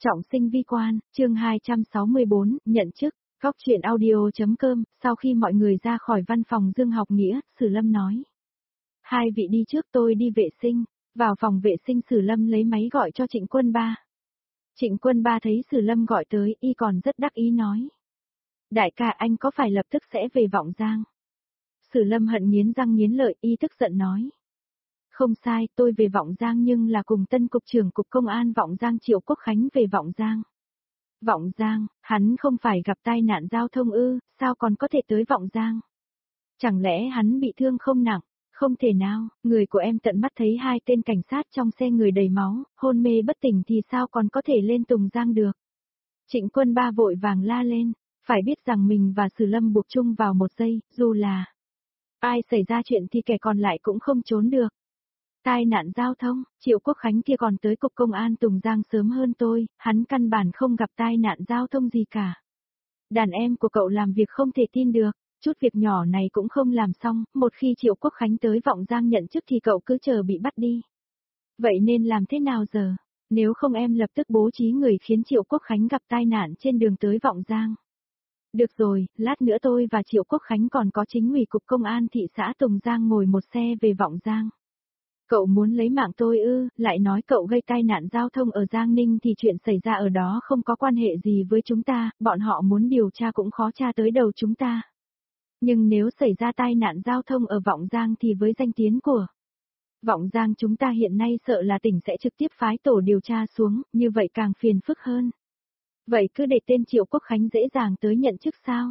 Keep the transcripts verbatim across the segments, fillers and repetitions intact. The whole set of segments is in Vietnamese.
Trọng sinh vi quan, chương hai trăm sáu mươi bốn, nhận chức, góc chuyện audio.com, sau khi mọi người ra khỏi văn phòng Dương Học Nghĩa, Sử Lâm nói. Hai vị đi trước, tôi đi vệ sinh. Vào phòng vệ sinh, Sử Lâm lấy máy gọi cho Trịnh Quân Ba. Trịnh Quân Ba thấy Sử Lâm gọi tới, y còn rất đắc ý nói. Đại ca, anh có phải lập tức sẽ về Vọng Giang? Sử Lâm hận nghiến răng nghiến lợi, y tức giận nói. Không sai, tôi về Vọng Giang nhưng là cùng tân cục trưởng cục công an Vọng Giang Triệu Quốc Khánh về Vọng Giang. Vọng Giang, hắn không phải gặp tai nạn giao thông ư, sao còn có thể tới Vọng Giang? Chẳng lẽ hắn bị thương không nặng? Không thể nào, người của em tận mắt thấy hai tên cảnh sát trong xe người đầy máu, hôn mê bất tỉnh thì sao còn có thể lên Tùng Giang được? Trịnh Quân Ba vội vàng la lên, phải biết rằng mình và Sử Lâm buộc chung vào một giây, dù là ai xảy ra chuyện thì kẻ còn lại cũng không trốn được. Tai nạn giao thông, Triệu Quốc Khánh kia còn tới cục công an Tùng Giang sớm hơn tôi, hắn căn bản không gặp tai nạn giao thông gì cả. Đàn em của cậu làm việc không thể tin được, chút việc nhỏ này cũng không làm xong, một khi Triệu Quốc Khánh tới Vọng Giang nhận chức thì cậu cứ chờ bị bắt đi. Vậy nên làm thế nào giờ? Nếu không em lập tức bố trí người khiến Triệu Quốc Khánh gặp tai nạn trên đường tới Vọng Giang. Được rồi, lát nữa tôi và Triệu Quốc Khánh còn có chính ủy cục công an thị xã Tùng Giang ngồi một xe về Vọng Giang. Cậu muốn lấy mạng tôi ư, lại nói cậu gây tai nạn giao thông ở Giang Ninh thì chuyện xảy ra ở đó không có quan hệ gì với chúng ta, bọn họ muốn điều tra cũng khó tra tới đầu chúng ta. Nhưng nếu xảy ra tai nạn giao thông ở Vọng Giang thì với danh tiếng của Vọng Giang chúng ta hiện nay sợ là tỉnh sẽ trực tiếp phái tổ điều tra xuống, như vậy càng phiền phức hơn. Vậy cứ để tên Triệu Quốc Khánh dễ dàng tới nhận chức sao?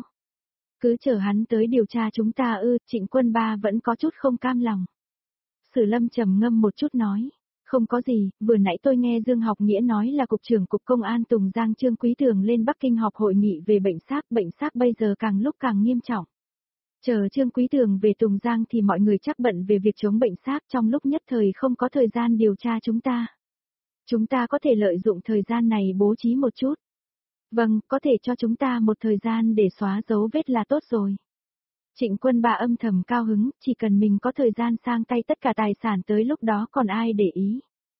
Cứ chờ hắn tới điều tra chúng ta ư, Trịnh Quân Ba vẫn có chút không cam lòng. Sử Lâm trầm ngâm một chút nói, không có gì, vừa nãy tôi nghe Dương Học Nghĩa nói là cục trưởng cục công an Tùng Giang Trương Quý Tường lên Bắc Kinh họp hội nghị về bệnh xác, bệnh xác bây giờ càng lúc càng nghiêm trọng. Chờ Trương Quý Tường về Tùng Giang thì mọi người chắc bận về việc chống bệnh xác, trong lúc nhất thời không có thời gian điều tra chúng ta. Chúng ta có thể lợi dụng thời gian này bố trí một chút. Vâng, có thể cho chúng ta một thời gian để xóa dấu vết là tốt rồi. Trịnh Quân Ba âm thầm cao hứng, chỉ cần mình có thời gian sang tay tất cả tài sản tới lúc đó còn ai để ý.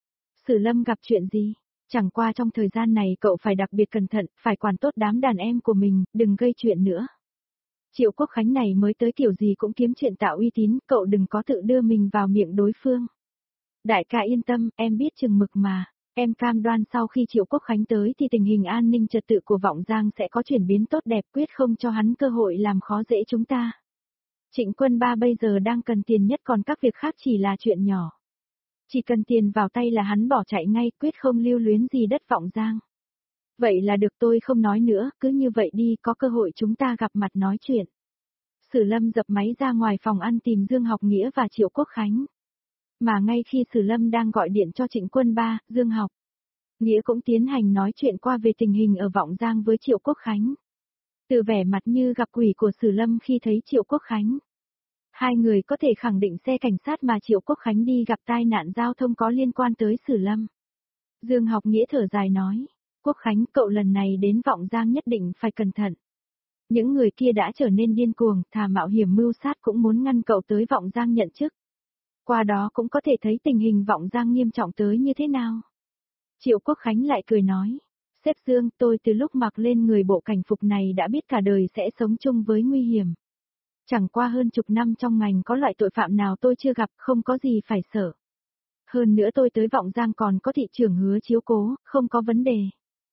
Sử Lâm gặp chuyện gì? Chẳng qua trong thời gian này cậu phải đặc biệt cẩn thận, phải quản tốt đám đàn em của mình, đừng gây chuyện nữa. Triệu Quốc Khánh này mới tới kiểu gì cũng kiếm chuyện tạo uy tín, cậu đừng có tự đưa mình vào miệng đối phương. Đại ca yên tâm, em biết chừng mực mà. Em cam đoan sau khi Triệu Quốc Khánh tới thì tình hình an ninh trật tự của Vọng Giang sẽ có chuyển biến tốt đẹp, quyết không cho hắn cơ hội làm khó dễ chúng ta. Trịnh Quân Ba bây giờ đang cần tiền nhất, còn các việc khác chỉ là chuyện nhỏ. Chỉ cần tiền vào tay là hắn bỏ chạy ngay, quyết không lưu luyến gì đất Vọng Giang. Vậy là được, tôi không nói nữa, cứ như vậy đi, có cơ hội chúng ta gặp mặt nói chuyện. Sử Lâm dập máy ra ngoài phòng ăn tìm Dương Học Nghĩa và Triệu Quốc Khánh. Mà ngay khi Sử Lâm đang gọi điện cho Trịnh Quân Ba, Dương Học Nghĩa cũng tiến hành nói chuyện qua về tình hình ở Vọng Giang với Triệu Quốc Khánh. Từ vẻ mặt như gặp quỷ của Sử Lâm khi thấy Triệu Quốc Khánh, hai người có thể khẳng định xe cảnh sát mà Triệu Quốc Khánh đi gặp tai nạn giao thông có liên quan tới Sử Lâm. Dương Học Nghĩa thở dài nói, Quốc Khánh, cậu lần này đến Vọng Giang nhất định phải cẩn thận. Những người kia đã trở nên điên cuồng, thà mạo hiểm mưu sát cũng muốn ngăn cậu tới Vọng Giang nhận chức. Qua đó cũng có thể thấy tình hình Vọng Giang nghiêm trọng tới như thế nào. Triệu Quốc Khánh lại cười nói, sếp Dương, tôi từ lúc mặc lên người bộ cảnh phục này đã biết cả đời sẽ sống chung với nguy hiểm. Chẳng qua hơn chục năm trong ngành có loại tội phạm nào tôi chưa gặp, không có gì phải sợ. Hơn nữa tôi tới Vọng Giang còn có thị trưởng Hứa chiếu cố, không có vấn đề.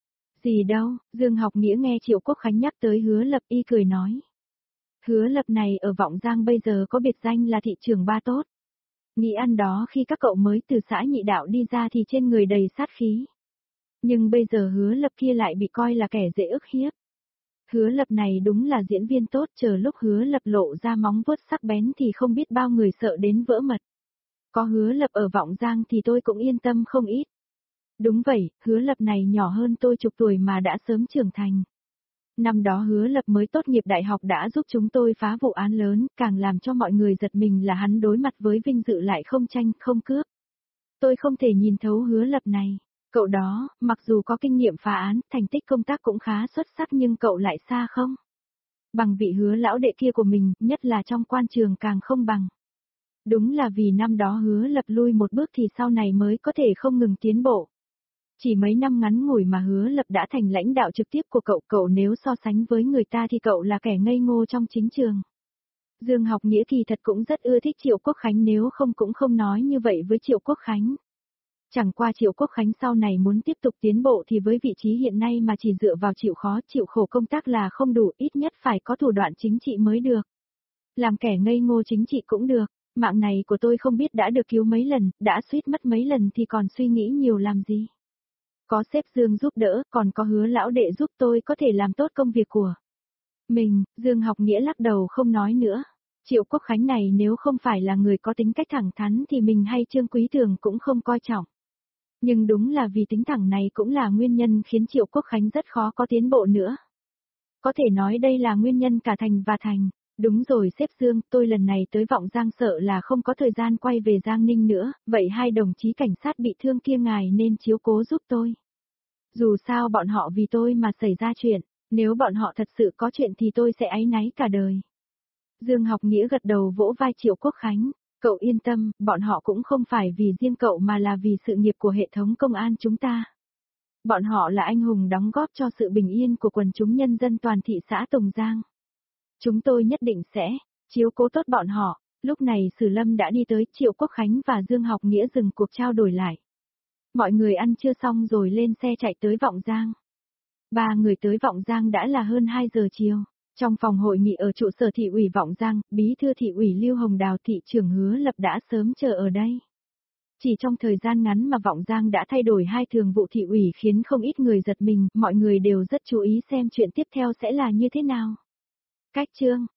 Gì đâu, Dương Học Nghĩa nghe Triệu Quốc Khánh nhắc tới Hứa Lập y cười nói. Hứa Lập này ở Vọng Giang bây giờ có biệt danh là thị trưởng Ba Tốt. Nghĩ ăn đó khi các cậu mới từ xã Nhị Đạo đi ra thì trên người đầy sát khí. Nhưng bây giờ Hứa Lập kia lại bị coi là kẻ dễ ức hiếp. Hứa Lập này đúng là diễn viên tốt, chờ lúc Hứa Lập lộ ra móng vuốt sắc bén thì không biết bao người sợ đến vỡ mật. Có Hứa Lập ở Vọng Giang thì tôi cũng yên tâm không ít. Đúng vậy, Hứa Lập này nhỏ hơn tôi chục tuổi mà đã sớm trưởng thành. Năm đó Hứa Lập mới tốt nghiệp đại học đã giúp chúng tôi phá vụ án lớn, càng làm cho mọi người giật mình là hắn đối mặt với vinh dự lại không tranh, không cướp. Tôi không thể nhìn thấu Hứa Lập này. Cậu đó, mặc dù có kinh nghiệm phá án, thành tích công tác cũng khá xuất sắc nhưng cậu lại xa không bằng vị Hứa lão đệ kia của mình, nhất là trong quan trường càng không bằng. Đúng là vì năm đó Hứa Lập lui một bước thì sau này mới có thể không ngừng tiến bộ. Chỉ mấy năm ngắn ngủi mà Hứa Lập đã thành lãnh đạo trực tiếp của cậu, cậu nếu so sánh với người ta thì cậu là kẻ ngây ngô trong chính trường. Dương Học Nghĩa kỳ thật cũng rất ưa thích Triệu Quốc Khánh, nếu không cũng không nói như vậy với Triệu Quốc Khánh. Chẳng qua Triệu Quốc Khánh sau này muốn tiếp tục tiến bộ thì với vị trí hiện nay mà chỉ dựa vào chịu khó chịu khổ công tác là không đủ, ít nhất phải có thủ đoạn chính trị mới được. Làm kẻ ngây ngô chính trị cũng được, mạng này của tôi không biết đã được cứu mấy lần, đã suýt mất mấy lần thì còn suy nghĩ nhiều làm gì. Có sếp Dương giúp đỡ, còn có Hứa lão đệ giúp tôi có thể làm tốt công việc của mình. Dương Học Nghĩa lắc đầu không nói nữa. Triệu Quốc Khánh này nếu không phải là người có tính cách thẳng thắn thì mình hay Trương Quý Tường cũng không coi trọng. Nhưng đúng là vì tính thẳng này cũng là nguyên nhân khiến Triệu Quốc Khánh rất khó có tiến bộ nữa. Có thể nói đây là nguyên nhân cả Thành và Thành. Đúng rồi sếp Dương, tôi lần này tới Vọng Giang sợ là không có thời gian quay về Giang Ninh nữa, vậy hai đồng chí cảnh sát bị thương kia ngài nên chiếu cố giúp tôi. Dù sao bọn họ vì tôi mà xảy ra chuyện, nếu bọn họ thật sự có chuyện thì tôi sẽ áy náy cả đời. Dương Học Nghĩa gật đầu vỗ vai Triệu Quốc Khánh, cậu yên tâm, bọn họ cũng không phải vì riêng cậu mà là vì sự nghiệp của hệ thống công an chúng ta. Bọn họ là anh hùng đóng góp cho sự bình yên của quần chúng nhân dân toàn thị xã Tùng Giang. Chúng tôi nhất định sẽ chiếu cố tốt bọn họ. Lúc này Sử Lâm đã đi tới, Triệu Quốc Khánh và Dương Học Nghĩa dừng cuộc trao đổi lại. Mọi người ăn trưa xong rồi lên xe chạy tới Vọng Giang. Ba người tới Vọng Giang đã là hơn hai giờ chiều. Trong phòng hội nghị ở trụ sở thị ủy Vọng Giang, bí thư thị ủy Lưu Hồng Đào, thị trưởng Hứa Lập đã sớm chờ ở đây. Chỉ trong thời gian ngắn mà Vọng Giang đã thay đổi hai thường vụ thị ủy khiến không ít người giật mình, mọi người đều rất chú ý xem chuyện tiếp theo sẽ là như thế nào. Cách chương